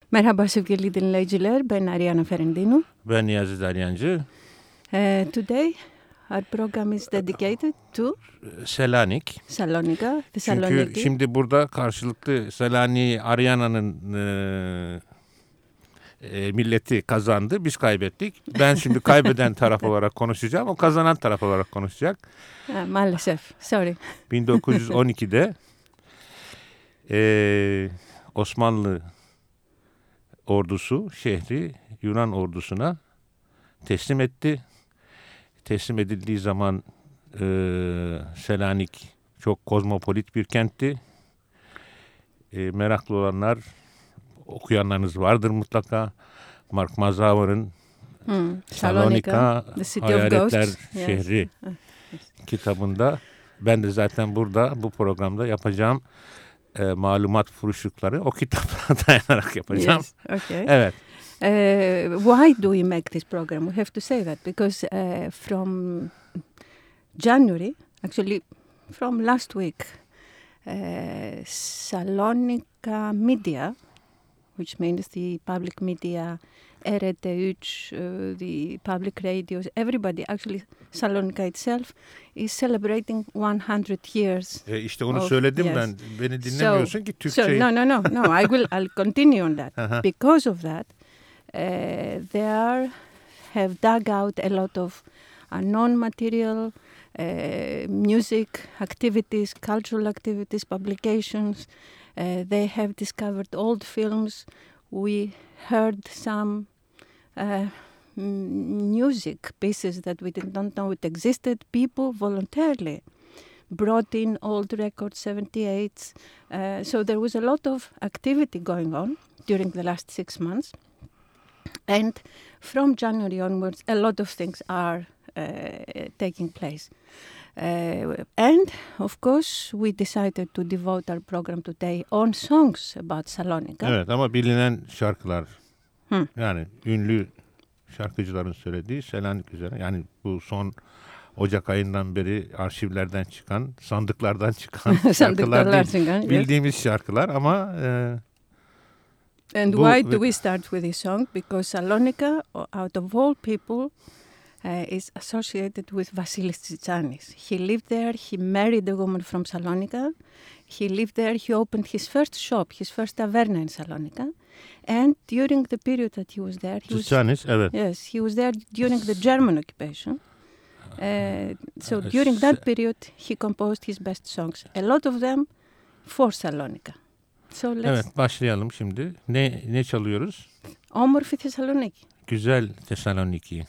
Merhaba sevgili dinleyiciler, ben Ariana Ferendino. Ben Niyazi Dalyancı. Today our program is dedicated to Selanik. Salonika. Çünkü şimdi burada karşılıklı Selanik'i Ariana'nın milleti kazandı, biz kaybettik. Ben şimdi kaybeden taraf olarak konuşacağım, o kazanan taraf olarak konuşacak. Maalesef, sorry. 1912'de Osmanlı ordusu şehri Yunan ordusuna teslim etti. Teslim edildiği zaman Selanik çok kozmopolit bir kentti. Meraklı olanlar, okuyanlarınız vardır mutlaka. Mark Mazzavar'ın Salonika Hayaletler Şehri kitabında. Ben de zaten burada bu programda yapacağım malumat furuşlukları o kitaplara dayanarak yapacağım. Yes, okay. Evet. Why do we make this program? We have to say that because from January, actually from last week, Salonika Media, which means the public media, RT3, the public radios, everybody, actually Salonika itself is celebrating 100 years. İşte onu söyledim ben. Beni dinlemiyorsun ki Türkçeyi. No, I'll continue on that. Because of that, they have dug out a lot of non-material music activities, cultural activities, publications. They have discovered old films. We heard some music pieces that we did not know it existed. People voluntarily brought in old records, 78s. So there was a lot of activity going on during the last 6 months. And from January onwards, a lot of things are taking place. And, of course, we decided to devote our program today on songs about Salonika. Evet, ama bilinen şarkılar, yani ünlü şarkıcıların söylediği Selanik üzerine. Yani bu son Ocak ayından beri arşivlerden çıkan, sandıklardan çıkan şarkılar değil. Bildiğimiz şarkılar ama... And why do we start with this song? Because Salonika, out of all people, is associated with Vasilis Tsitsanis. He lived there, he married a woman from Salonika. He lived there, he opened his first shop, his first taverna in Salonika. And during the period that he was there... Tsitsanis, evet. Yes, he was there during the German occupation. So during that period, he composed his best songs. A lot of them for Salonika. So evet, başlayalım şimdi. Ne çalıyoruz? Όμορφη Θεσσαλονίκη. Güzel Thessaloniki.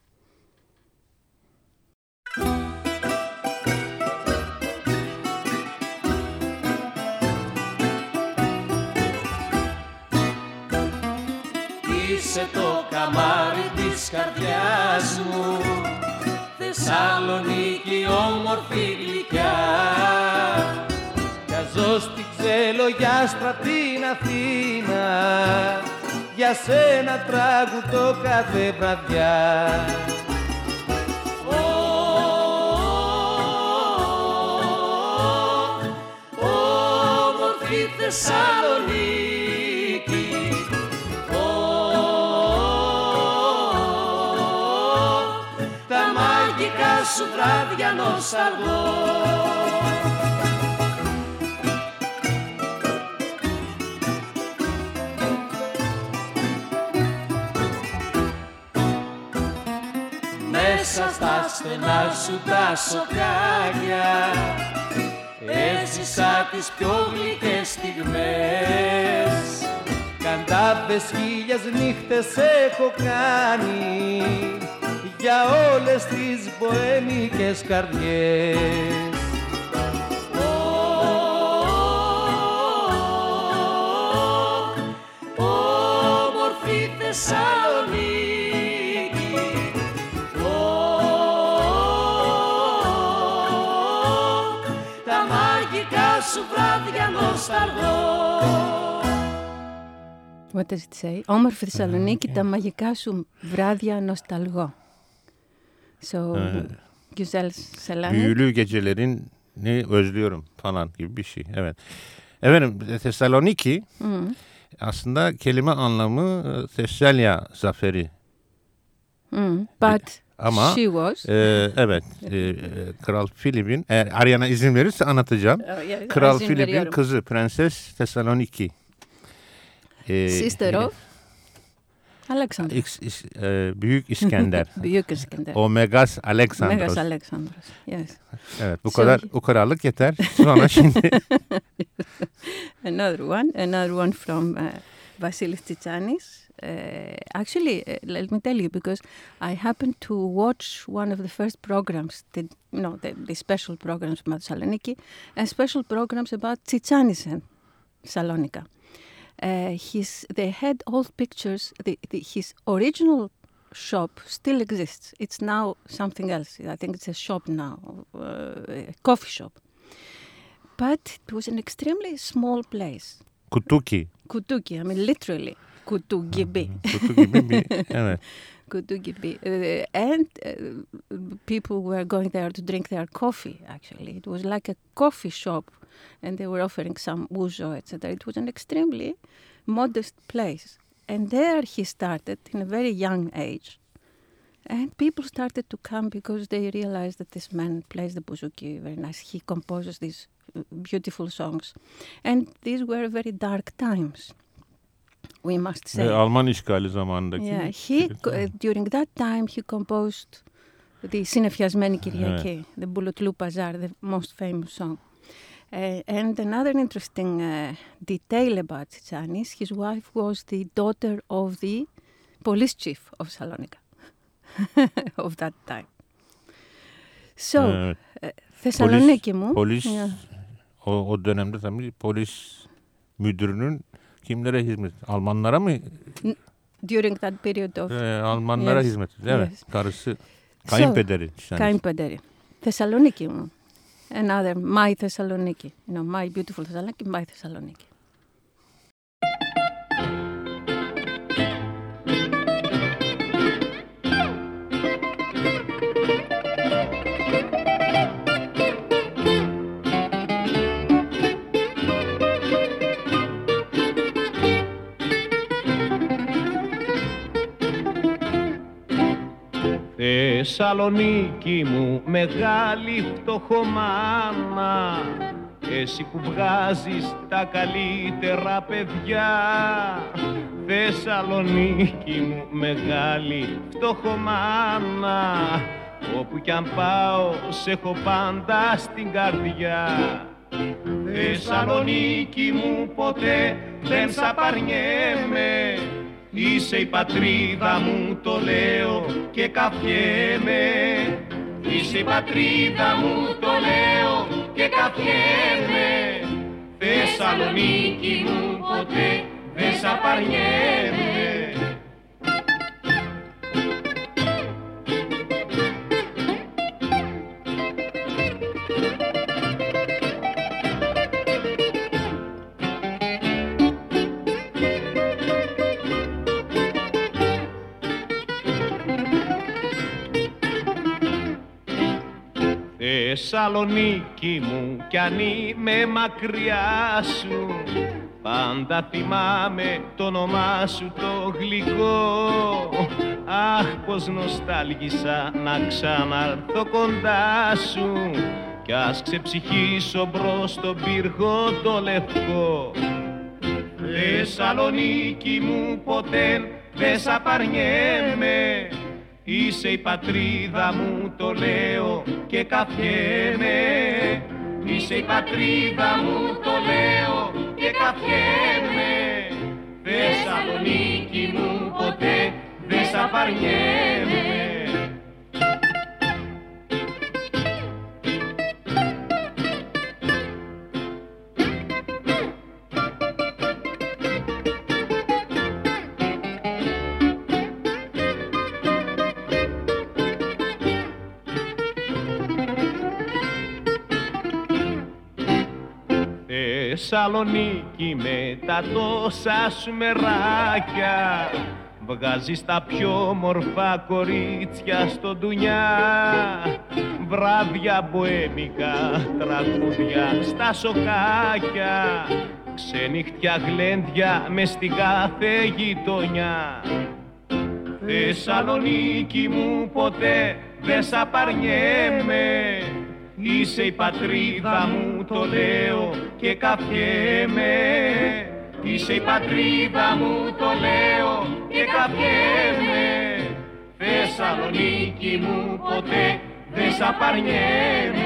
Είσαι το καμάρι της καρδιάς μου, Θεσσαλονίκη όμορφη γλυκιά. Ζω στην ξελογιάστρα την Αθήνα, για σένα τραγουδώ κάθε βραδιά. Όμορφη Θεσσαλονίκη, τα μαγικά σου βράδια νοσταλγώ. Μέσα στα στενά σου τα σοκάκια έζησα τις πιο γλυκές στιγμές. Καντάβες χίλιες νύχτες έχω κάνει για όλες τις μποέμικες καρδιές. Όμορφη Θεσσαλονίκη, σου βράδια νοσταλγώ. What does it say? Όμορφη Θεσσαλονίκη, τα μαγικά σου βράδια νοσταλγώ. So, güzel Selanik. Büyülü gecelerini özlüyorum falan gibi bir şey. Evet. Efendim Thessaloniki Aslında kelime anlamı Thessalia zaferi. But ama she was. Evet, Kral Filip'in, eğer Ariana izin verirse anlatacağım. Kral Filip'in kızı Prenses Thessaloniki. Sister of Alexander. Büyük İskender. Büyük İskender. Megas Alexandros. Megas Alexandros. Yes. Evet, bu kadar ukaralık yeter. Sonra şimdi another one from Vasilis Tsitsanis. Actually, let me tell you, because I happened to watch one of the first programs, the special programs about Saloniki, and special programs about Tsitsanis and Salonika. They had old pictures. His original shop still exists. It's now something else. I think it's a shop now, a coffee shop. But it was an extremely small place. Kutuki, I mean literally. Kutu gibi. Evet. Kutu gibi. And people were going there to drink their coffee, actually. It was like a coffee shop, and they were offering some ouzo, etc. It was an extremely modest place. And there he started in a very young age. And people started to come because they realized that this man plays the bouzouki very nice. He composes these beautiful songs. And these were very dark times, we must say. Alman işgali zamanındaki. Yeah, during that time he composed the Συνεφιασμένη Κυριακή, the Boulotlou Pazar, the most famous song. And another interesting detail about Tsitsanis, his wife was the daughter of the police chief of Salonika of that time. So, Thessaloniki mu. Polis, o dönemde tabii polis müdürünün kimlere hizmet? Almanlara mı? During that period of... Almanlara hizmet. Evet, yes. Karısı, kayınpederi. Kayınpederi. Thessaloniki mu. Another, my Thessaloniki. My beautiful Thessaloniki, my Thessaloniki. Θεσσαλονίκη μου μεγάλη φτωχομάνα, εσύ που βγάζεις τα καλύτερα παιδιά. Θεσσαλονίκη μου μεγάλη φτωχομάνα, όπου κι αν πάω σε έχω πάντα στην καρδιά. Θεσσαλονίκη μου ποτέ δεν σ' απαρνιέμαι, είσαι η πατρίδα μου, το λέω και καφιέμαι. Είσαι η πατρίδα μου, το λέω και καφιέμαι. Θεσσαλονίκη μου ποτέ δεν σ' απαρνιέμαι. Θεσσαλονίκη μου κι αν είμαι μακριά σου, πάντα θυμάμαι το όνομά σου το γλυκό. Αχ, πως νοστάλγησα να ξαναρθώ κοντά σου, κι ας ξεψυχήσω μπρος στον πύργο το λευκό. Θεσσαλονίκη μου ποτέ δεν σ' απαρνιέμαι, είσαι η πατρίδα μου, το λέω και καφιέμαι. Είσαι η πατρίδα μου, το λέω και καφιέμαι. Θεσσαλονίκη μου ποτέ δεν σ' απαρνιέμαι. Θεσσαλονίκη με τα τόσα σου μεράκια, βγάζεις τα πιο μορφά κορίτσια στο ντουνιά. Βράδια μποέμικα, τραγούδια στα σοκάκια, ξενύχτια γλέντια μες στην κάθε γειτονιά. Θεσσαλονίκη μου ποτέ δεν σ' απαρνιέμαι, είσαι η πατρίδα μου, το λέω και καφιέμαι. Είσαι η πατρίδα μου, το λέω και καφιέμαι. Θεσσαλονίκη μου ποτέ δεν σ' απαρνιέμαι.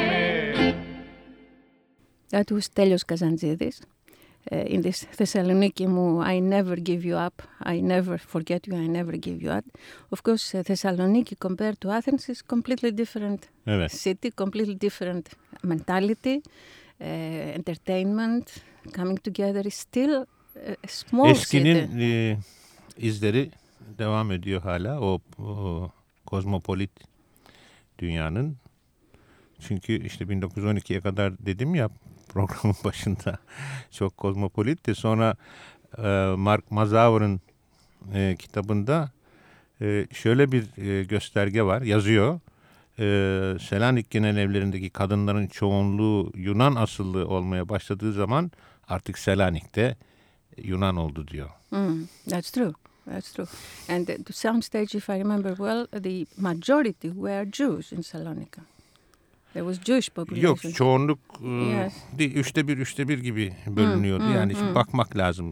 That was Stelios Kazantzidis. In this Thessaloniki mu, I never give you up, I never forget you, I never give you up. Of course, Thessaloniki compared to Athens is completely different city, completely different mentality, entertainment, coming together is still a small Eskinin city. izleri devam ediyor hala o kozmopolit dünyanın. Çünkü işte 1912'ye kadar dedim ya programın başında çok kozmopolitti. Sonra Mark Mazauer'ın kitabında şöyle bir gösterge var, yazıyor. Selanik genel evlerindeki kadınların çoğunluğu Yunan asıllı olmaya başladığı zaman artık Selanik'te Yunan oldu diyor. That's true. That's true. And to some stage, if I remember well, the majority were Jews in Salonika. There was Jewish population. Yok, çoğunluk üçte bir gibi bölünüyordu. Yani şimdi bakmak lazım.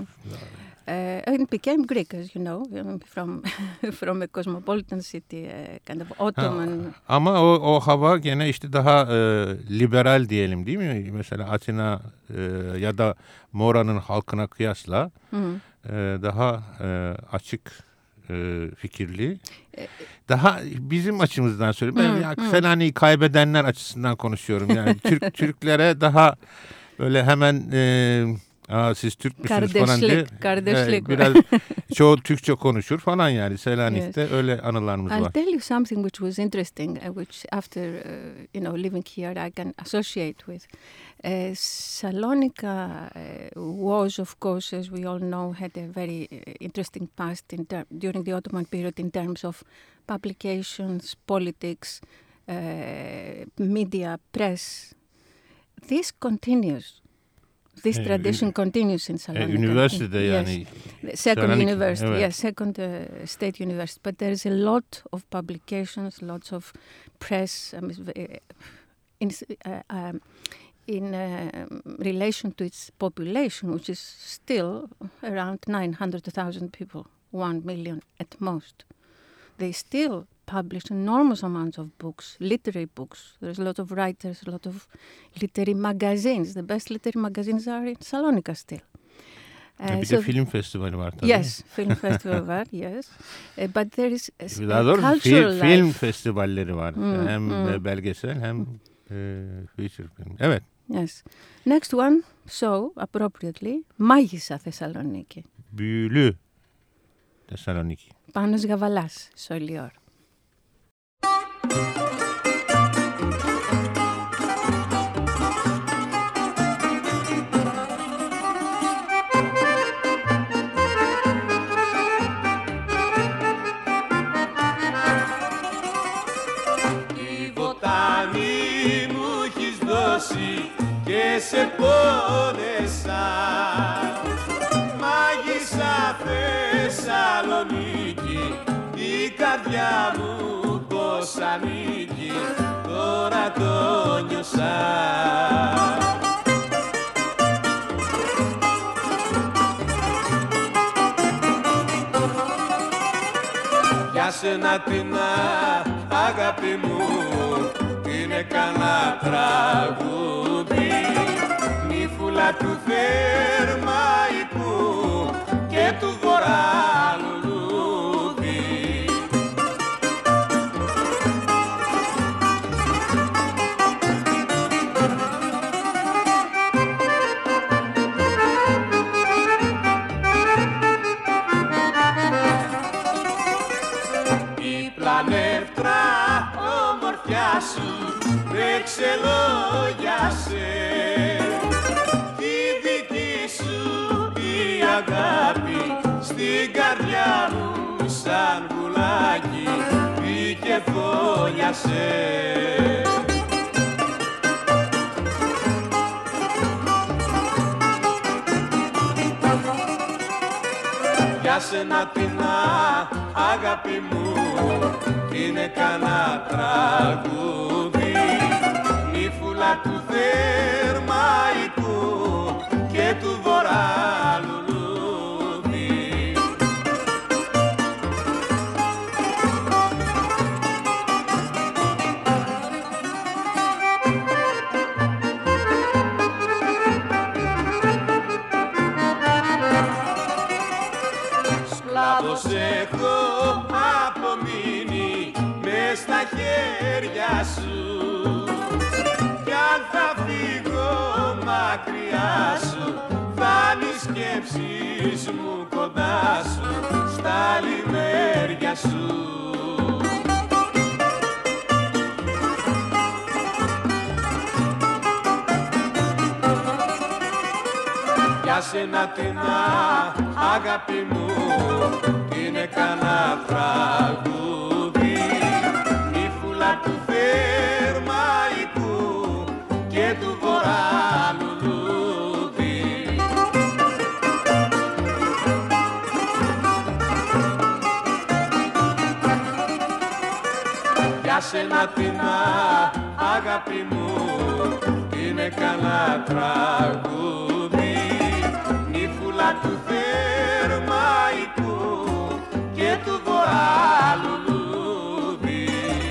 And it became Greek, as you know, from a cosmopolitan city, kind of Ottoman. Ama o hava gene işte daha liberal diyelim, değil mi? Mesela Atina ya da Mora'nın halkına kıyasla daha açık fikirli. Daha bizim açımızdan söylüyorum. Ben Selanik'i kaybedenler açısından konuşuyorum. Yani Türklere daha böyle hemen siz Türk müsünüz falan diye. Kardeşlik. Biraz çoğu Türkçe konuşur falan yani. Selanik'te öyle anılarımız var. I'll tell you something which was interesting, which after living here I can associate with. Salonika was, of course, as we all know, had a very interesting past during the Ottoman period in terms of publications, politics, media, press. This continues. This tradition continues in Salonika. Üniversitede yani. Yes. Second university, evet. Yes, second state university. But there is a lot of publications, lots of press in relation to its population, which is still around 900,000 people, 1 million at most. They still publish enormous amounts of books, literary books. There's a lot of writers, a lot of literary magazines. The best literary magazines are in Salonika still. Bir de film festivali var tabii. Yes, film festival var, yes. But there is daha doğrusu film life. festivalleri var. Hem belgesel hem feature film. Evet. Yes. Next one, so appropriately, Μάγισσα Θεσσαλονίκη. Büyülü Thessaloniki. Πάνος Γαβαλάς, Σολιόρ. Τη βοτάνη μου έχεις δώσει και σε πόνεσα, Μάγισσα Θεσσαλονίκη, η καρδιά μου πως ανήκει, τώρα το νιώσα. Για σένα την αγάπη μου είναι κανένα τραγούδι, νύφουλα του Θερμαϊκού και του Βορρά λουλούδι. Η πλανεύτρα ομορφιά σου δεν ξελόγιασε, η δική σου η αγάπη στην καρδιά μου σαν βουλάκι μπήκε φόλιασε. σένα την αγάπη μου είναι κανένα τραγούδι, νύφουλα του Θερμαϊκού και του Βορρά λουλούδι. Σκλάβος έχω απομείνει μες στα χέρια σου, κι αν θα φύγω μακριά σου θα είναι οι σκέψεις μου κοντά σου στα λιμέρια σου. Για σένα την αγάπη μου είναι κανένα τραγούδι, νύφουλα του Θερμαϊκού και του Βορρά λουλούδι. Για σένα την αγάπη μου είναι κανένα τραγούδι, νύφουλα του Θερμαϊκού και του Βορρά λουλούδι.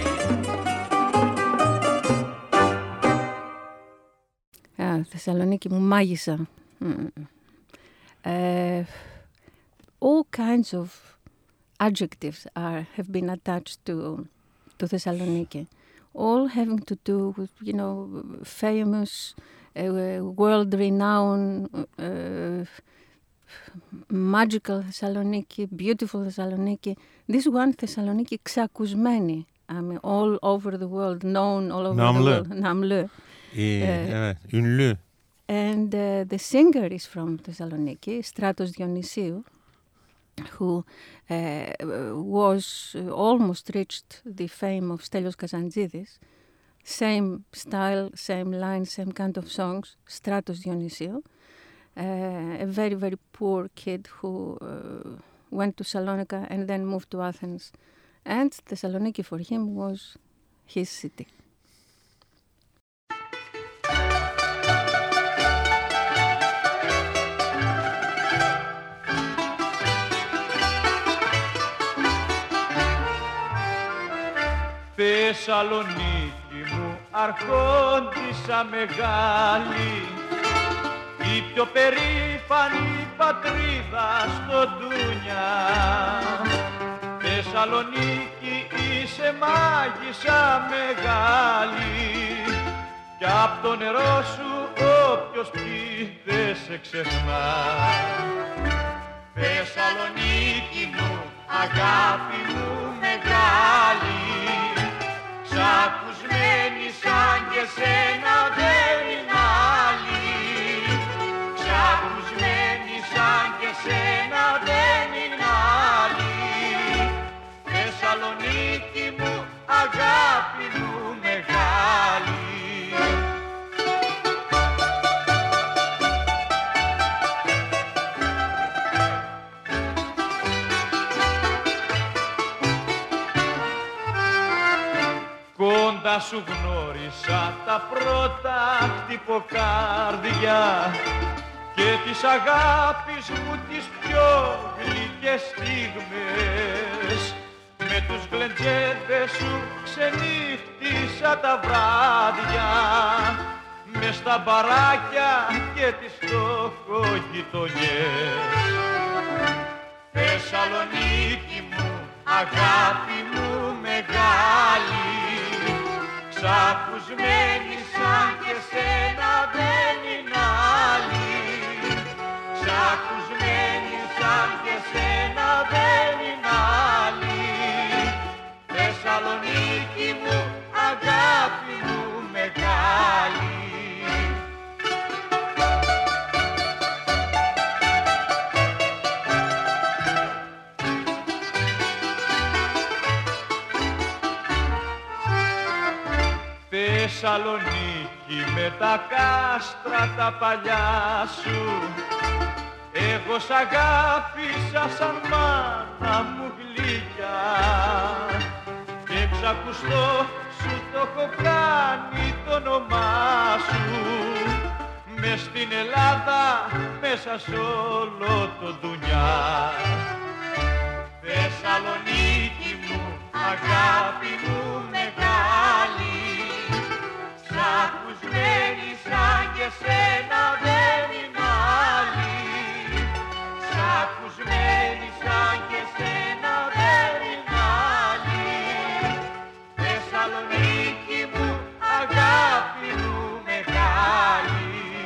Θεσσαλονίκη μου, μάγισσα. All kinds of adjectives have been attached to Thessaloniki, all having to do with, famous, world-renowned, magical Thessaloniki, beautiful Thessaloniki. This one Thessaloniki ξακουσμένη, all over the world, known all over the world. Namlı. Evet, ünlü. And the singer is from Thessaloniki, Stratos Dionysio, who was almost reached the fame of Stelios Kazantzidis. Same style, same line, same kind of songs, Stratos Dionysio. A very, very poor kid who went to Salonika and then moved to Athens. And Thessaloniki for him was his city. Θεσσαλονίκη μου, αρχόντισσα μεγάλη, η πιο περήφανη πατρίδα στο ντούνια. Θεσσαλονίκη είσαι μάγισσα μεγάλη, κι απ' το νερό σου όποιος πιει δεν σε ξεχνά. Θεσσαλονίκη μου, αγάπη μου μεγάλη, ξακουσμένη σαν και σένα δεν είναι άλλη. Ξακουσμένη σαν και σένα δεν είναι άλλη. Θεσσαλονίκη μου, αγάπη μου μεγάλη. Κοντά σου γνώρισα τα πρώτα χτυποκάρδια και της αγάπης μου τις πιο γλυκές στιγμές. Με τους γλεντζέδες σου ξενύχτησα τα βράδια, μες στα μπαράκια και τις φτωχογειτονιές. Θεσσαλονίκη μου, αγάπη μου μεγάλη, ξακουσμένη σαν και σένα δεν είναι άλλη. Ξακουσμένη σαν και σένα δεν είναι άλλη. Θεσσαλονίκη μου, αγάπη μου μεγάλη. Θεσσαλονίκη με τα κάστρα τα παλιά σου, εγώ σ' αγάπησα σαν μάνα μου γλυκιά και ξακουστώ σου το έχω κάνει το όνομά σου μες στην Ελλάδα μέσα σ' όλο το ντουνιά. Θεσσαλονίκη μου, αγάπη μου μεγάλη, σ' ακουσμένη σαν και σένα δεν είναι άλλη, σ' ακουσμένη σαν και σένα δεν είναι άλλη. Θεσσαλονίκη μου, αγάπη μου μεγάλη.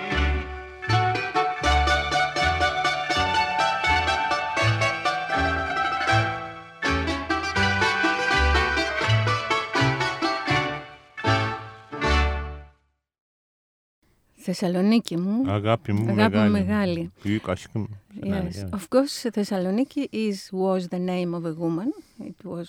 Θεσσαλονίκη μου, αγάπη μου μεγάλη. Büyük aşkım. Yes, of course, Thessaloniki was the name of a woman. It was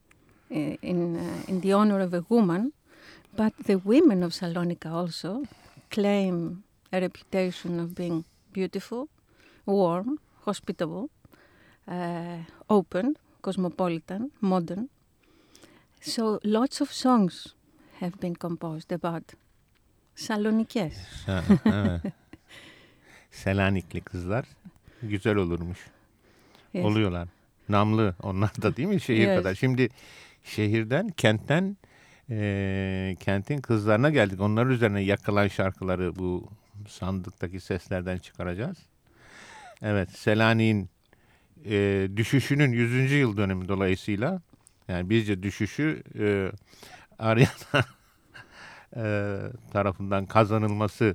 in the honor of a woman, but the women of Salonika also claim a reputation of being beautiful, warm, hospitable, open, cosmopolitan, modern. So lots of songs have been composed about Salonikes. Evet. Selanikli kızlar güzel olurmuş. Yes. Oluyorlar. Namlı onlar da değil mi şehir kadar. Şimdi şehirden, kentten kentin kızlarına geldik. Onların üzerine yakılan şarkıları bu sandıktaki seslerden çıkaracağız. Evet, Selanik'in düşüşünün 100. yıl dönümü dolayısıyla yani bizce düşüşü Ariana tarafından kazanılması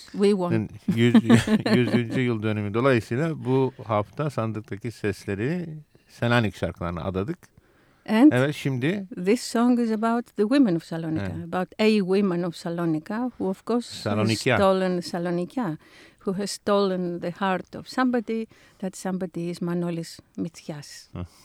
100. yıl dönümü dolayısıyla bu hafta sandıktaki sesleri Selanik şarkılarına adadık. And evet, şimdi this song is about the women of Salonika, about a woman of Salonika who of course has stolen Salonikia, who has stolen the heart of somebody. That somebody is Manolis Mitsias.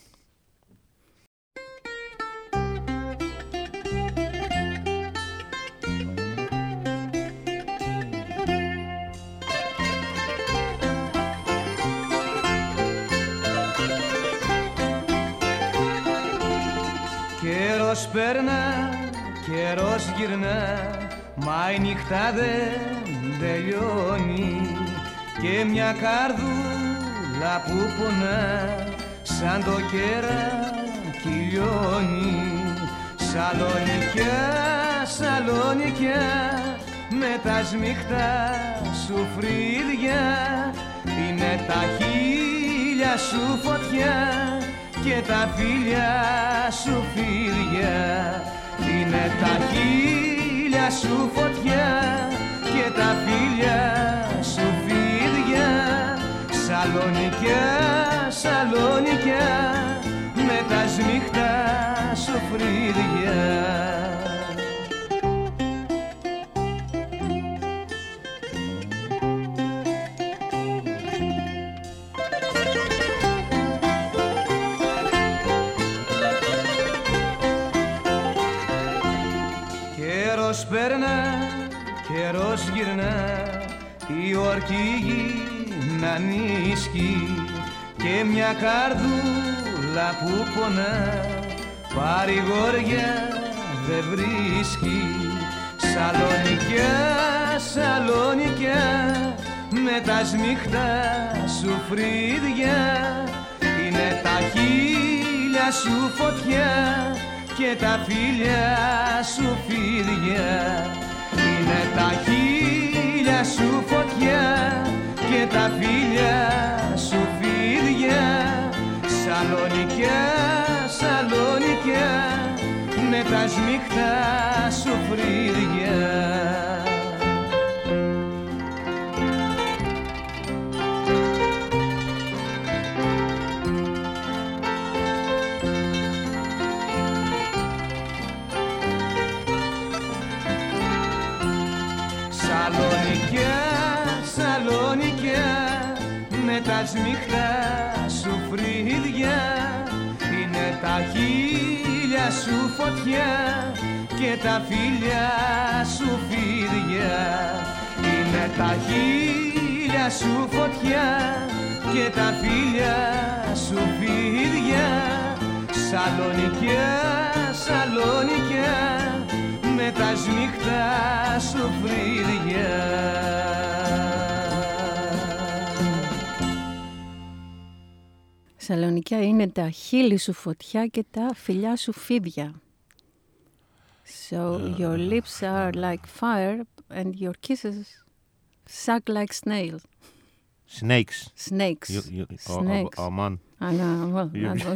Καιρός περνά, καιρός γυρνά, μα η νύχτα δεν τελειώνει και μια καρδούλα που πονά σαν το κεράκι λιώνει. Σαλονικιά, Σαλονικιά, με τα σμιχτά σου φρύδια είναι τα χείλια σου φωτιά και τα φίλια σου φίδια. Είναι τα χείλια σου φωτιά και τα φίλια σου φίδια. Σαλονικιά, Σαλονικιά, με τα σμιχτά σου φρύδια. Καιρός περνά, καιρός γυρνά, η ορκή να νίσκει και μια καρδούλα που πονά παρηγόρια δεν βρίσκει. Σαλονικιά, Σαλονικιά, με τα σμιχτά σου φρύδια είναι τα χείλια σου φωτιά και τα φίλια σου φίδια. Είναι τα χείλια σου φωτιά και τα φίλια σου φίδια. Σαλονικιά, Σαλονικιά, με τα σμιχτά σου φρύδια. Σαλονικιά, Σαλονικιά, με τα σμιχτά σου φρύδια είναι τα χείλια σου φωτιά και τα φίλια σου φίδια. Είναι τα χείλια σου φωτιά και τα φίλια σου φίδια. Σαλονικιά, Σαλονικιά, με τα σμιχτά σου φρύδια. Σαλονικιά είναι τα χείλη σου φωτιά και τα φιλιά σου φίδια. So your lips are like fire and your kisses suck like snails. Snakes. Snakes. Snakes. Aman. I know, well,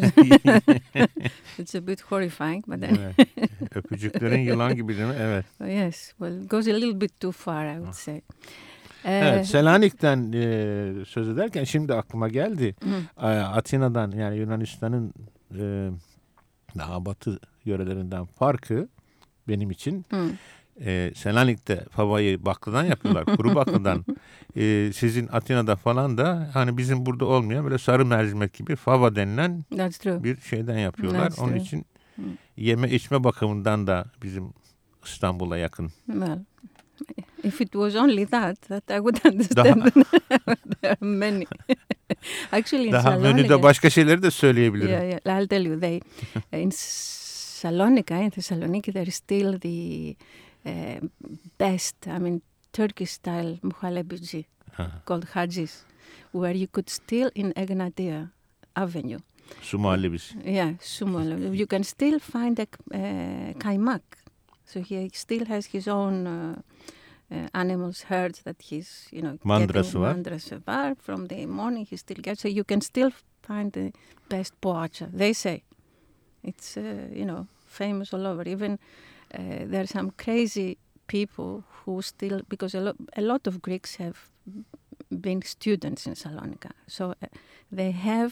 it's a bit horrifying, but then... Öpücüklerin yılan gibi değil mi? Evet. Yes, well, it goes a little bit too far, I would say. Evet, Selanik'ten söz ederken şimdi aklıma geldi. Atina'dan, yani Yunanistan'ın daha batı yörelerinden farkı benim için. Selanik'te favayı bakladan yapıyorlar, kuru bakladan. Sizin Atina'da falan da hani bizim burada olmayan böyle sarı mercimek gibi fava denilen bir şeyden yapıyorlar. Onun için yeme içme bakımından da bizim İstanbul'a yakın. Well, if it was only that I would understand. There are many. Actually, in daha Salonika, menüde başka şeyleri de söyleyebilirim. Yeah, I'll tell you. In Salonika, in Thessaloniki, there is still the best, Turkish style muhallebici called Hagis, where you could steal in Egnatia Avenue. Su muhallebisi. Yeah, su muhallebi. You can still find a kaymak. So he still has his own animals, herds that he's, Mandrası var. Mandrası var. From the morning he still gets. So you can still find the best poacha. They say it's, famous all over. Even there are some crazy people who still, because a lot of Greeks have been students in Salonika. So they have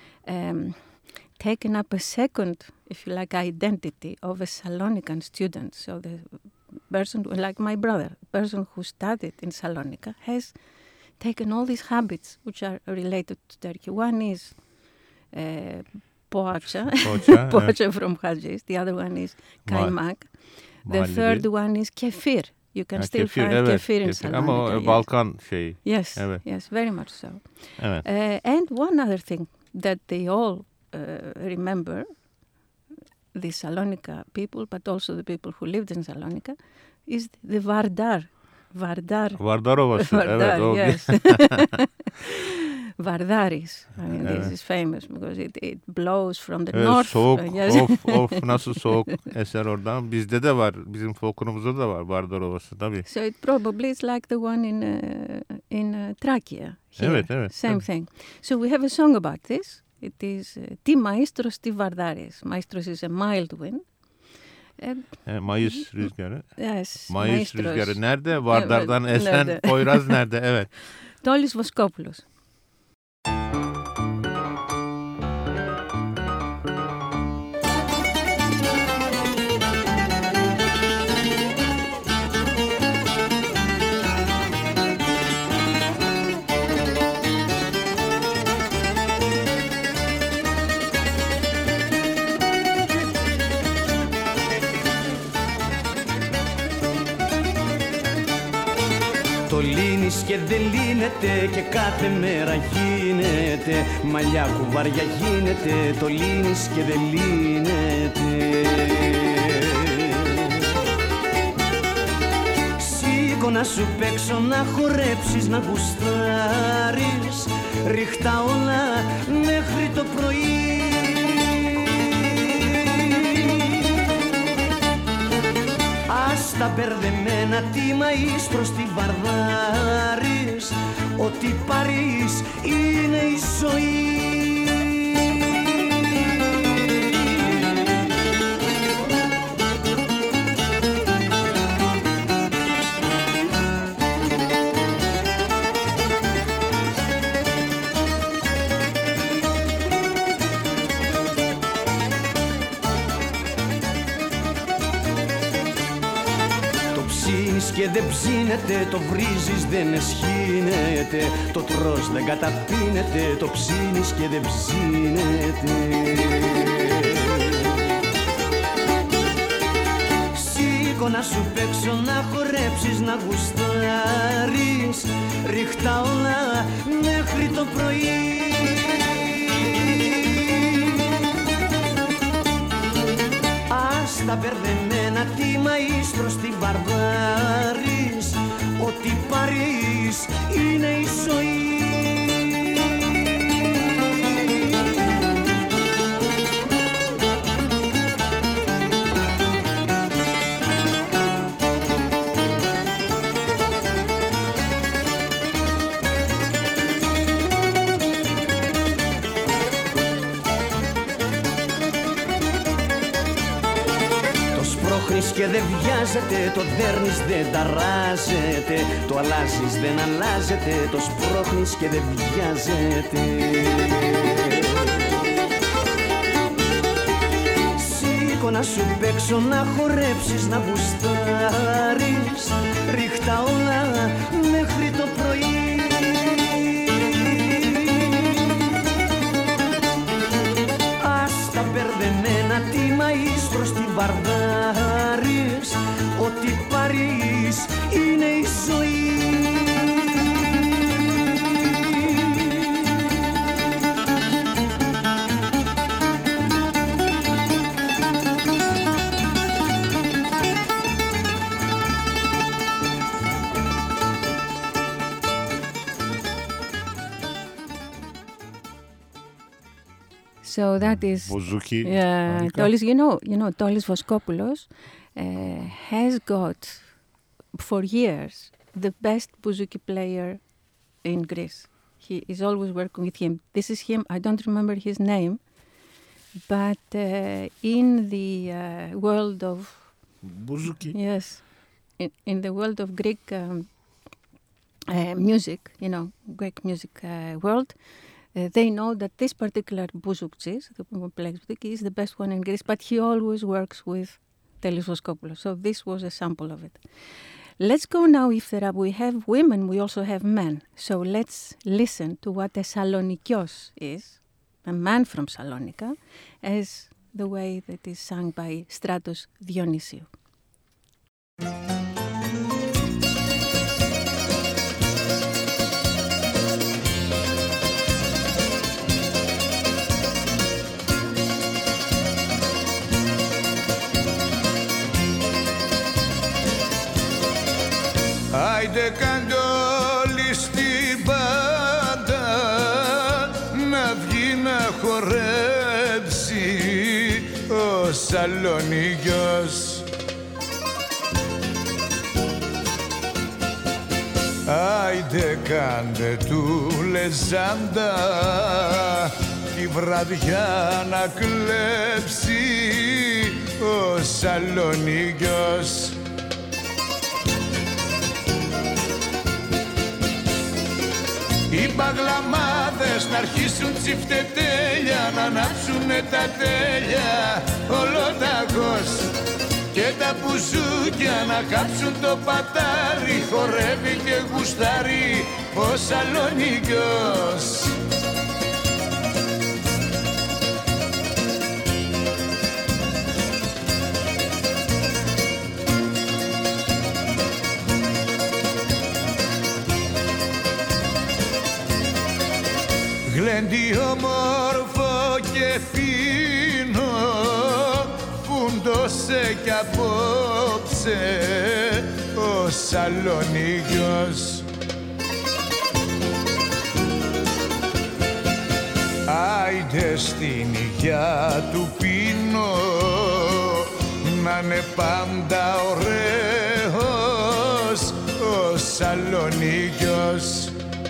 taken up a second, if you like, identity of a Salonican student. So the person, like my brother, the person who studied in Salonika, has taken all these habits which are related to Turkey. One is poacha from Hagis. The other one is kaymak. The third one is kefir. You can still find kefir in Salonika. Ama o Balkan şeyi. Yes, yes, very much so. Evet. And one other thing that they all remember, the Salonika people, but also the people who lived in Salonika, is the Vardar. Vardar Ovası. Vardar, yes. Vardaris. This is famous because it blows from the north. Soğuk, of nasıl soğuk eser oradan. Bizde de var, bizim folklorumuzda da var Vardar Ovası tabii. So it probably is like the one in Trakia. Here. Evet. Same thing. So we have a song about this. It is Τι Maestros, Τι Vardaris. Maestros is a mild wind. Mayıs rüzgarı. Yes. Mayıs rüzgarı nerede? Vardar'dan esen Poyraz nerede? Evet. Tollis Voskopoulos. Το λύνεις και δεν λύνεται και κάθε μέρα γίνεται. Μαλλιά κουβάρια γίνεται, το λύνεις και δεν λύνεται. Σήκω να σου παίξω, να χορέψεις, να γουστάρεις. Ρίχτα όλα μέχρι το πρωί. Ας τα μπερδεμένα, τι μαΐς προς τη Βαρδάρης. Ό,τι πάρεις είναι η ζωή. Και δεν ψήνεται, το βρίζεις δεν εσχύνεται. Το τρως δεν καταπίνεται, το ψήνεις και δεν ψήνεται. Σήκω να σου παίξω, να χορέψεις, να γουστάρεις, ρίχτα όλα μέχρι το πρωί. Ας τα μπερδεμένα τι μαΐστρος τι βαρβάρεις, ό,τι πάρεις είναι η ζωή. Και δεν βιάζεται, το δέρνεις δεν ταράζεται, το αλλάζεις δεν αλλάζεται, το σπρώχνεις και δεν βιάζεται. Σήκω να σου παίξω, να χορέψεις, να γουστάρεις, ρίχτα όλα μέχρι το πρωί. Ας τα μπερδεμένα τι μαΐστρος τι βαρδάρεις, ό,τι πάρεις είναι η ζωή. So that is Bouzouki. Yeah, Tollis. You know, Tollis Voskopoulos has got for years the best bouzouki player in Greece. He is always working with him. This is him. I don't remember his name, but in the world of Bouzouki. Yes, in the world of Greek music, you know, Greek music world. They know that this particular bouzouki, the one who plays bouzouki, is the best one in Greece, but he always works with Tellis Voskopoulos. So this was a sample of it. Let's go now, if we have women, we also have men. So let's listen to what a Salonikios is, a man from Salonika, as the way that is sung by Stratos Dionysiou. Άιντε κάντε όλοι στην πάντα να βγει να χορέψει ο Σαλονίκιος. Άιντε κάντε του λεζάντα τη βραδιά να κλέψει ο Σαλονίκιος. Οι μπαγλαμάδες να αρχίσουν τσιφτετέλια, να ανάψουνε τα τέλεια ολοταγός και τα μπουζούκια να κάψουν το πατάρι, χορεύει και γουστάρει ο Σαλονίκιος. Γλέντι όμορφο και φίνο φούντωσε κι απόψε ο Σαλονίκιος. Άιντε στην υγειά του πίνω να είναι πάντα ωραίος ο Σαλονίκιος.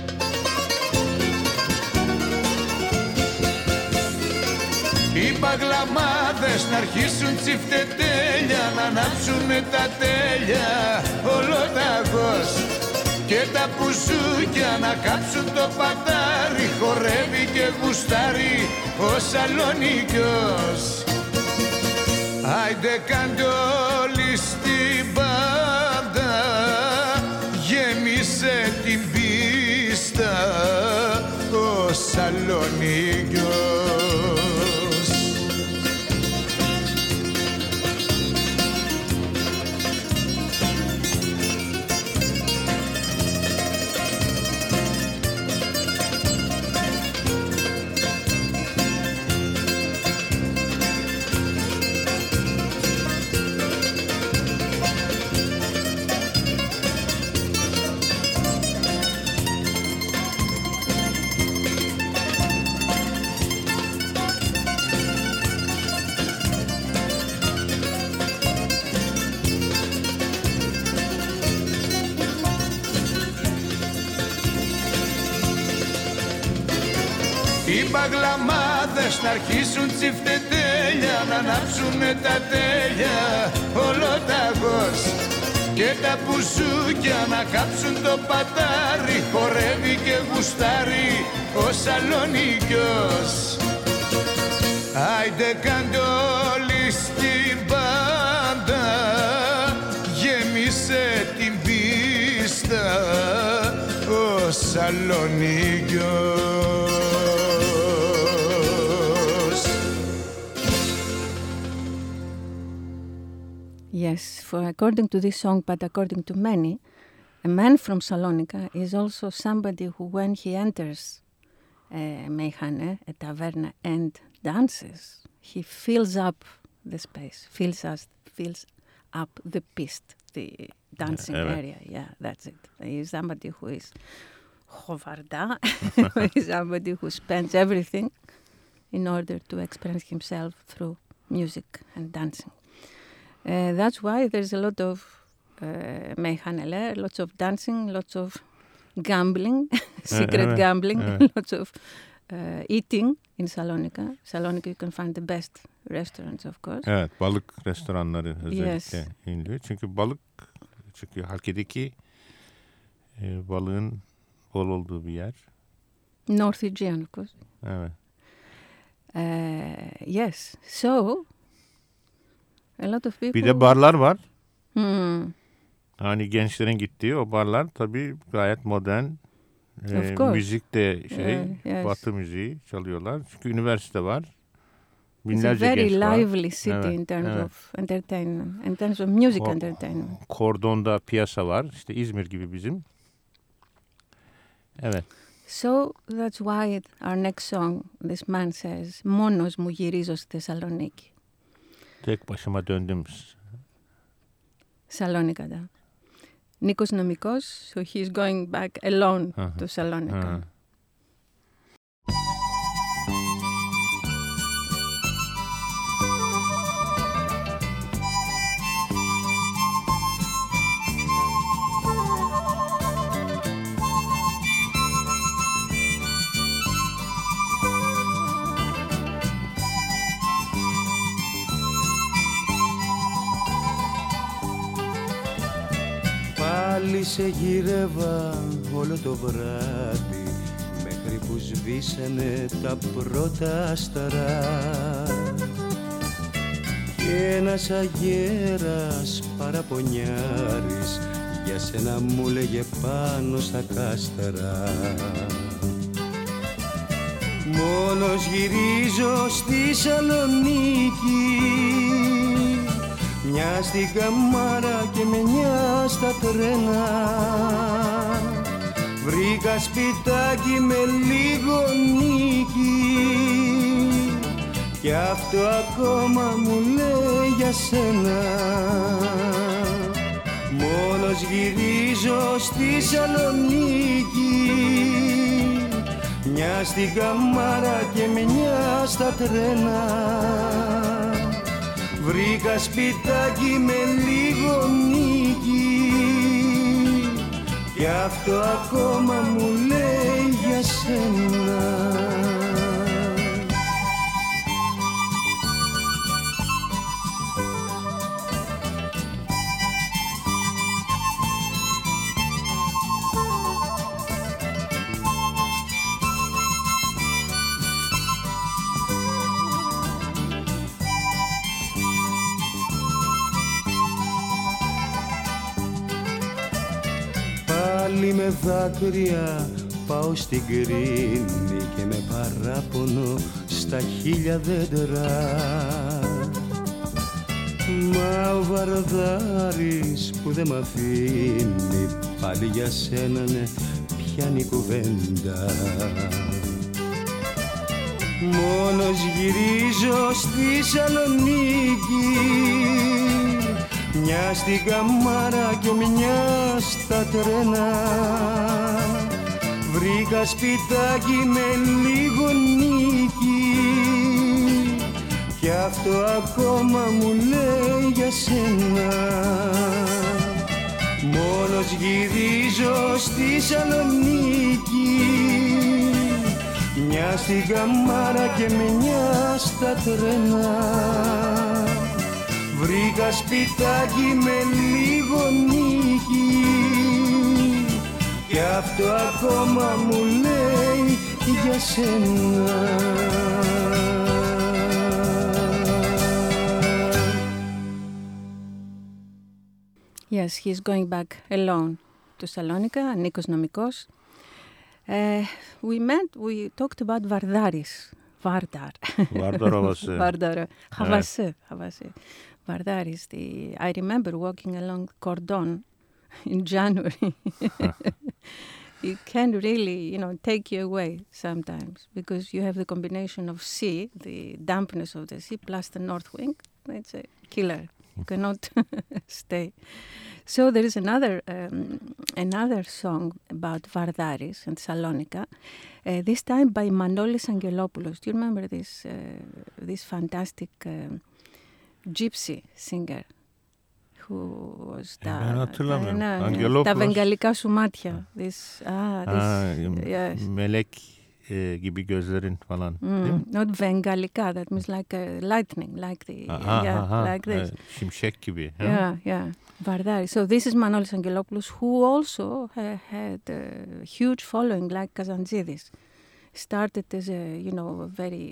Οι μπαγλαμάδες να αρχίσουν τσιφτετέλια, να ανάψουνε τα τέλεια ολοταγός και τα μπουζούκια να κάψουν το πατάρι, χορεύει και γουστάρει ο Σαλονίκιος. Άιντε κάντε όλοι στην πάντα, γέμισε την πίστα ο Σαλονίκιος. παγλαμάδες να αρχίσουν τσιφτετέλια, να ανάψουνε τα τέλεια ολοταγός και τα μπουζούκια να κάψουν το πατάρι. Χορεύει και γουστάρει ο Σαλονικιός. Άιντε κάντε όλοι στην πάντα, γέμισε την πίστα ο Σαλονικιός. Yes, according to this song, but according to many, a man from Salonika is also somebody who, when he enters Meyhane, a taverna, and dances, he fills up the space, fills up the piste, the dancing area. Yeah, that's it. He is somebody who is chovarda, somebody who spends everything in order to express himself through music and dancing. That's why there's a lot of meyhanele, lots of dancing, lots of gambling, secret gambling, lots of eating in Salonika. Salonika you can find the best restaurants, of course. Evet, balık restoranları özellikle ünlü. Çünkü Halki'deki balığın bol olduğu bir yer. North Aegean, of course. Evet. Yes, so a lot of people... Bir de barlar var. Hani gençlerin gittiği o barlar tabii gayet modern. Müzik de yes. Batı müziği çalıyorlar. Çünkü üniversite var. Binlerce genç var. It's a very lively city in terms of entertainment, in terms of music entertainment. Kordon'da piyasa var. İşte İzmir gibi bizim. Evet. So that's why our next song, this man says, "Monos mu girizo στη Θεσσαλονίκη." Tek başıma döndüm. Salonika. Nikos Nomikos, so he's going back alone to Salonika. Πάλι σε γύρευα όλο το βράδυ μέχρι που σβήσανε τα πρώτα ασταρά και ένας αγέρας παραπονιάρης για σένα μου λέγε πάνω στα κάστρα. Μόνος γυρίζω στη Σαλονίκη, μια στην καμάρα και με μια στα τρένα. Βρήκα σπιτάκι με λίγο νίκη κι αυτό ακόμα μου λέει για σένα. Μόνος γυρίζω στη Σαλονίκη, μια στην καμάρα και μια στα τρένα. Βρήκα σπιτάκι με λίγο νίκη κι αυτό ακόμα μου λέει για σένα. Πάλι με δάκρυα πάω στην Κρίνη και με παράπονο στα 1000 δέντρα. Μα ο βαρδάρης που δεν μ' αφήνει πάλι για σένα ναι πιάνει κουβέντα. Μόνος γυρίζω στη Σαλονίκη, μια στην καμάρα και μια στα τρένα. Βρήκα σπιτάκι με λίγο νίκη κι αυτό ακόμα μου λέει για σένα. Μόνος γυρίζω στη Σαλονίκη, μια στη Καμάρα και μια στα τρένα. Βρήκα σπιτάκι με λίγο νύχη κι αυτό ακόμα μου λέει για σένα. Yes, he's going back alone to Salonika, Nikos Nomikos. We talked about Vardaris. Vardar. Vardar Havase. Vardaris. I remember walking along Cordon in January. It can really, take you away sometimes because you have the combination of sea, the dampness of the sea, plus the north wind. It's a killer. You cannot stay. So there is another song about Vardaris and Salonika, this time by Manolis Angelopoulos. Do you remember this fantastic gypsy singer who was τα βεγγαλικά σου μάτια. Melek gibi gözlerin falan. Not Bengalika, that means like lightning, like this. Şimşek gibi. Yeah. Vardari. So this is Manolis Angelopoulos, who also had a huge following like Kazantzidis. Started as a, very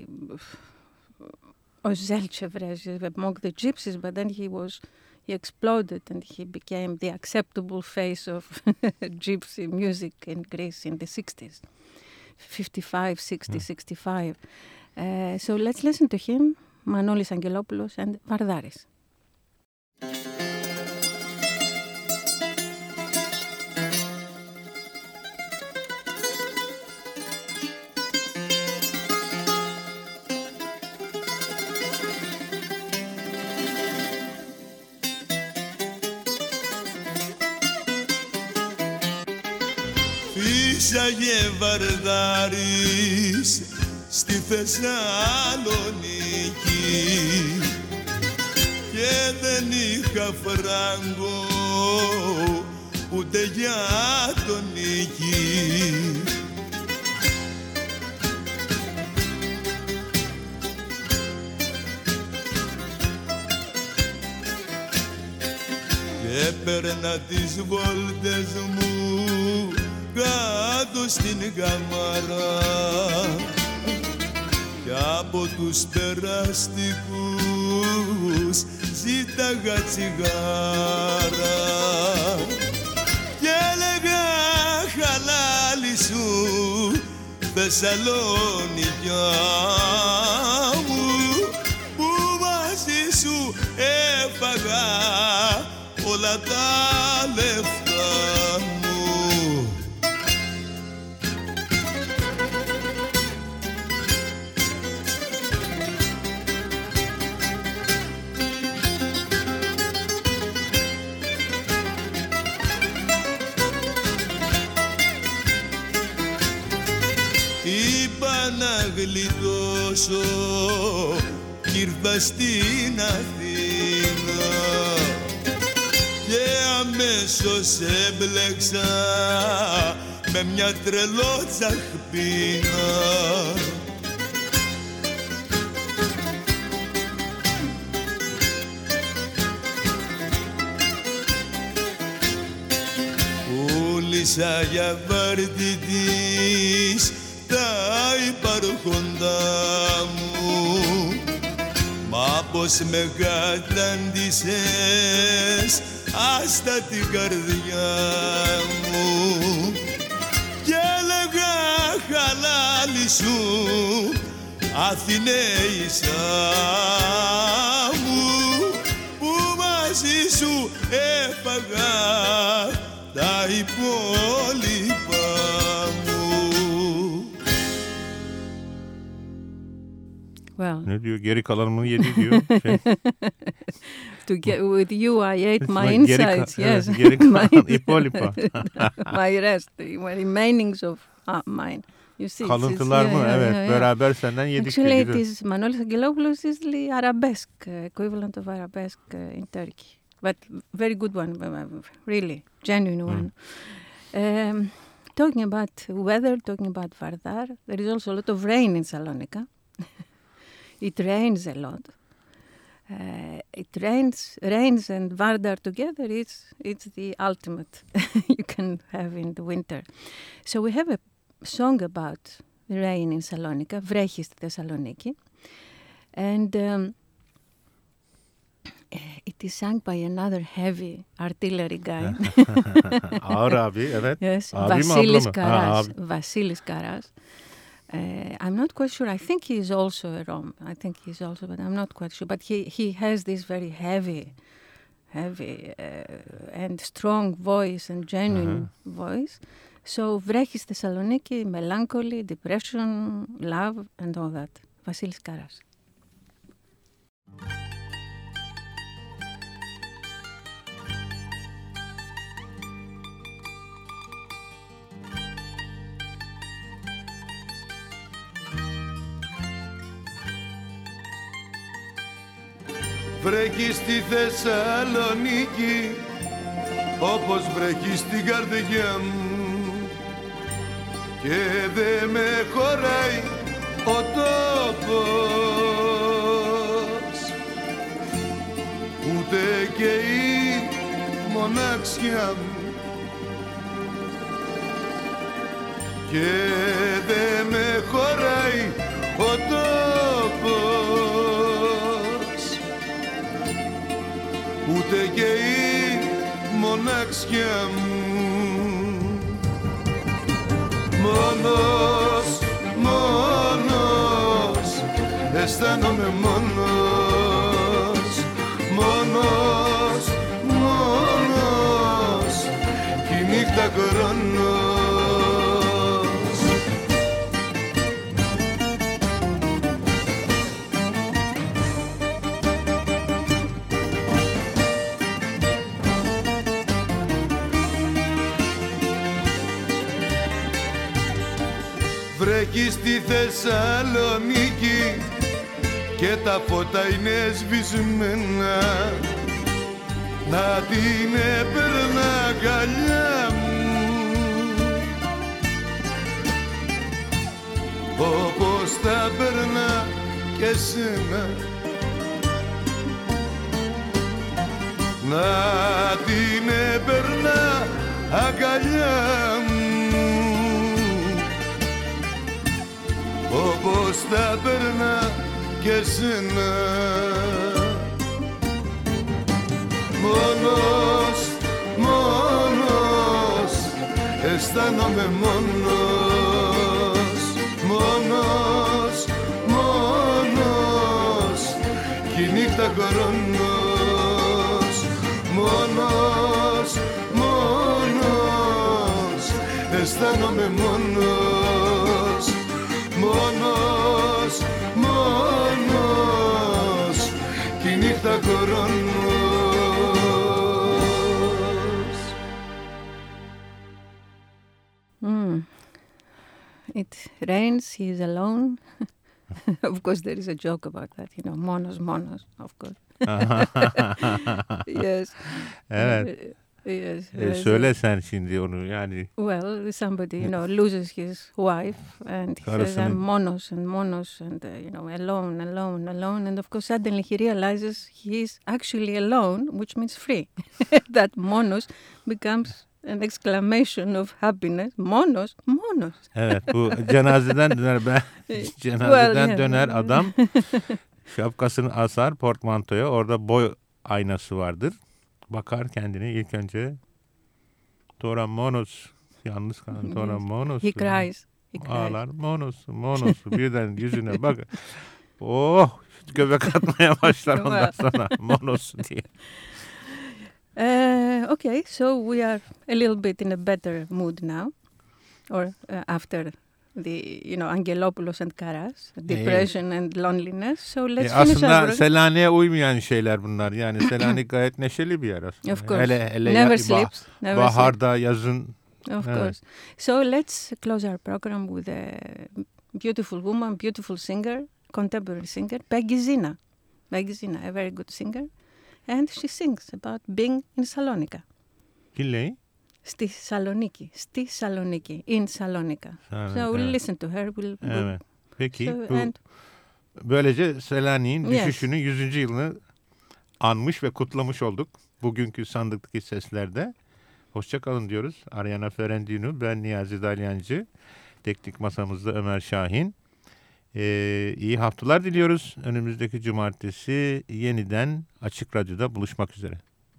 Ozelchevres among the gypsies, but then he exploded and he became the acceptable face of gypsy music in Greece in the 60s. 55, 60, 65. So let's listen to him, Manolis Angelopoulos and Vardaris. Φύσαγε Βαρδάρης στη Θεσσαλονίκη και δεν είχα φράγκο ούτε για τον νίκη. Και έπαιρνα τις βόλτες μου κάτω στην Καμάρα κι από τους περαστικούς ζήταγα τσιγάρα και έλεγα χαλάλη σου Θεσσαλονικιά μου που μαζί σου έφαγα όλα τα λεφτά μου. Να γλιτώσω κι ήρθα στην Αθήνα και αμέσως έμπλεξα με μια τρελότσα χπίνα. Πούλησα για βάρτη της τα υπάρχοντά μου, μα πως με κατάντησες άστα την καρδιά μου και έλεγα χαλάλη σου Αθηναίησα μου που μαζί σου έφαγα τα υπόλοιπα μου. Well, ne diyor? Geri kalanını yedi diyor. With you I ate my insides. Yes. Geri kalan ipolipa. My rest, my remainings of mine. You see, kalıntılar mı? Evet. Beraber senden yedik. Actually, it is Manolis Angelopoulos is the arabesque equivalent of arabesque in Turkey, but very good one, really genuine one. talking about weather, talking about Vardar, there is also a lot of rain in Salonika. It rains a lot. It rains and Vardar together. It's the ultimate you can have in the winter. So we have a song about rain in Salonika, Βρέχει στη Θεσσαλονίκη, and it is sung by another heavy artillery guy. Ağır abi, evet. Yes, Abi mi, Vasilis abla mı? Karas. Abi. Vasilis Karas. I'm not quite sure. I think he is also a Rom. I think he's also, but I'm not quite sure. But he has this very heavy and strong voice and genuine voice. So βρέχει στη Θεσσαλονίκη, melancholy, depression, love and all that. Vasilis Karas. Βρέχει στη Θεσσαλονίκη όπως βρέχει στην καρδιά μου και δε με χωράει ο τόπος ούτε και η μοναξιά μου και δε με χωράει ο τόπος ούτε και η μοναξιά μου. Μόνος, μόνος, αισθάνομαι μόνος. Μόνος, μόνος, κι η νύχτα χρόνος. Βρέχει στη Θεσσαλονίκη και τα φώτα είναι σβησμένα. Να την έπαιρνα αγκαλιά μου όπως τα παίρνα και σένα. Να την έπαιρνα αγκαλιά μου όπως τα παίρνα και σένα. Μόνος, μόνος, αισθάνομαι μόνος. Μόνος, μόνος, κι η νύχτα χρόνος. Μόνος, μόνος, αισθάνομαι μόνος. Μόνος, μόνος, κι η νύχτα χρόνος. It rains, he is alone. Of course, there is a joke about that, monos, monos, of course. Yes. Evet. Yes. Söyle sen şimdi onu yani. Well, somebody, loses his wife and he says, I'm monos and alone, alone, alone. And of course, suddenly he realizes he is actually alone, which means free. That monos becomes an exclamation of happiness. Monos, monos. Evet, bu cenazeden döner adam. Şapkasını asar portmantoya. Orada boy aynası vardır. Bakar kendine ilk önce. Tora monos. Yalnız kalan Tora monos. He cries. Ağlar. Monos. Birden yüzüne bakar. Oh! Göbek atmaya başlar ondan sonra. Monos diye. Okay, so we are a little bit in a better mood now. Or after the, Angelopoulos and Karas, depression and loneliness. So let's finish aslında Selanik'e uymayan şeyler bunlar. Yani Selanik gayet neşeli bir yer aslında. Of course. Hele Never sleeps. Baharda, yazın. Of course. So let's close our program with a beautiful woman, beautiful singer, contemporary singer, Peggy Zina. Peggy Zina, a very good singer. And she sings about being in Salonika. Dinleyin. Στη Σαλονίκη, in Salonika. So we'll listen to her. Evet. Peki böylece Selanik'in düşüşünün 100. yılını anmış ve kutlamış olduk bugünkü Sandıktaki Sesler'de. Hoşça kalın diyoruz. Ariana Ferendino, ben Niyazi Dalyancı, teknik masamızda Ömer Şahin. İyi haftalar diliyoruz. Önümüzdeki cumartesi yeniden Açık Radyo'da buluşmak üzere.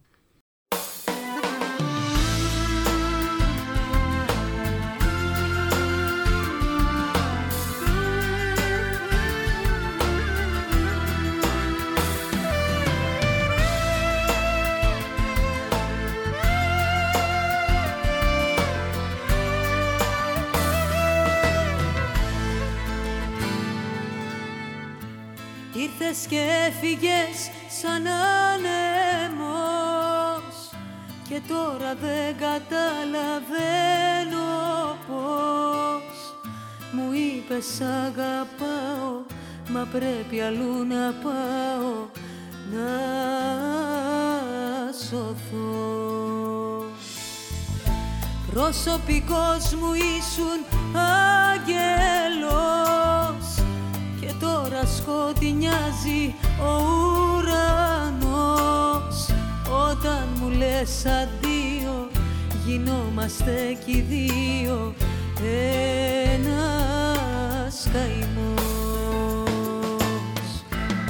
Ήρθες και έφυγες σαν άνεμος και τώρα δεν καταλαβαίνω πώς. Μου είπες αγαπάω, μα πρέπει αλλού να πάω να σωθώ. Προσωπικός μου ήσουν άγγελος και τώρα σκοτεινιάζει ο ουρανός. Όταν μου λες αντίο γινόμαστε κι οι δύο ένας καημός.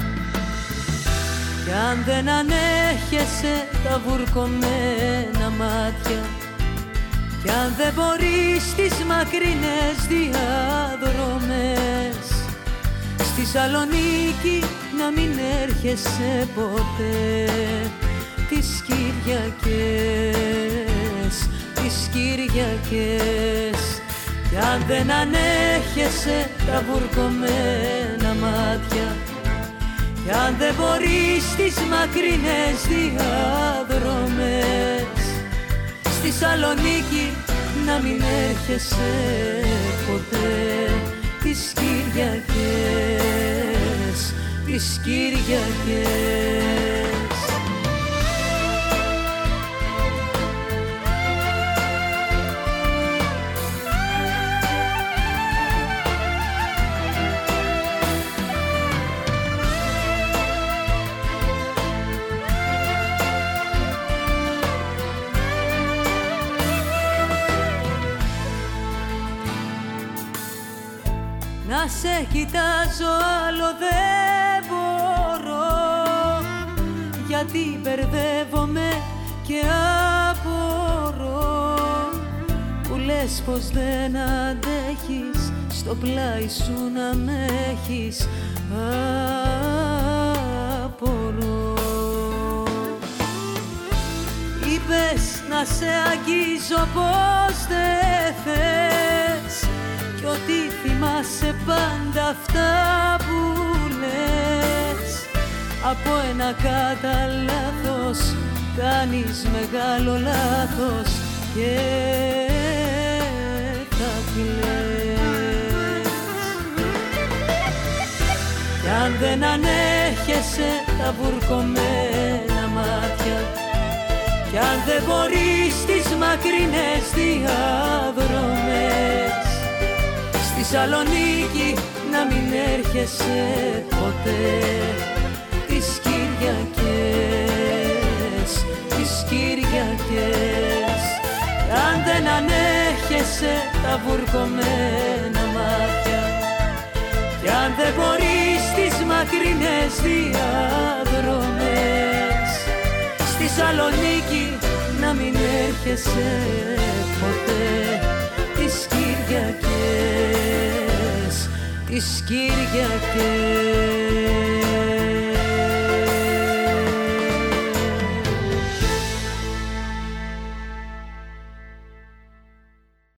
Κι αν δεν ανέχεσαι τα βουρκωμένα μάτια, κι αν δεν μπορείς τις μακρινές διαδρομές, στη Σαλονίκη να μην έρχεσαι ποτέ τις Κυριακές, τις Κυριακές. Κι αν δεν ανέχεσαι τα βουρκωμένα μάτια, κι αν δεν μπορείς τις μακρινές διαδρομές, στη Σαλονίκη να μην έρχεσαι ποτέ τις Κυριακές, τις Κυριακές. Να σε κοιτάζω άλλο δεν μπορώ, γιατί μπερδεύομαι και απορώ, που λες πως δεν αντέχεις στο πλάι σου να με έχεις. Απορώ. Είπες να σε αγγίζω πως δεν θες, κι ότι θυμάσαι πάντα αυτά που λες. Από ένα κατά λάθος κάνεις μεγάλο λάθος και θα κλαις. Κι αν δεν ανέχεσαι τα βουρκωμένα μάτια, κι αν δεν μπορείς τις μακρινές διαδρομές, στη Σαλονίκη να μην έρχεσαι ποτέ τις Κυριακές, τις Κυριακές. Αν δεν ανέχεσαι τα βουρκωμένα μάτια, κι αν δεν μπορείς τις μακρινές διαδρομές, στη Σαλονίκη να μην έρχεσαι ποτέ τις Κυριακές, τις Κυριακές.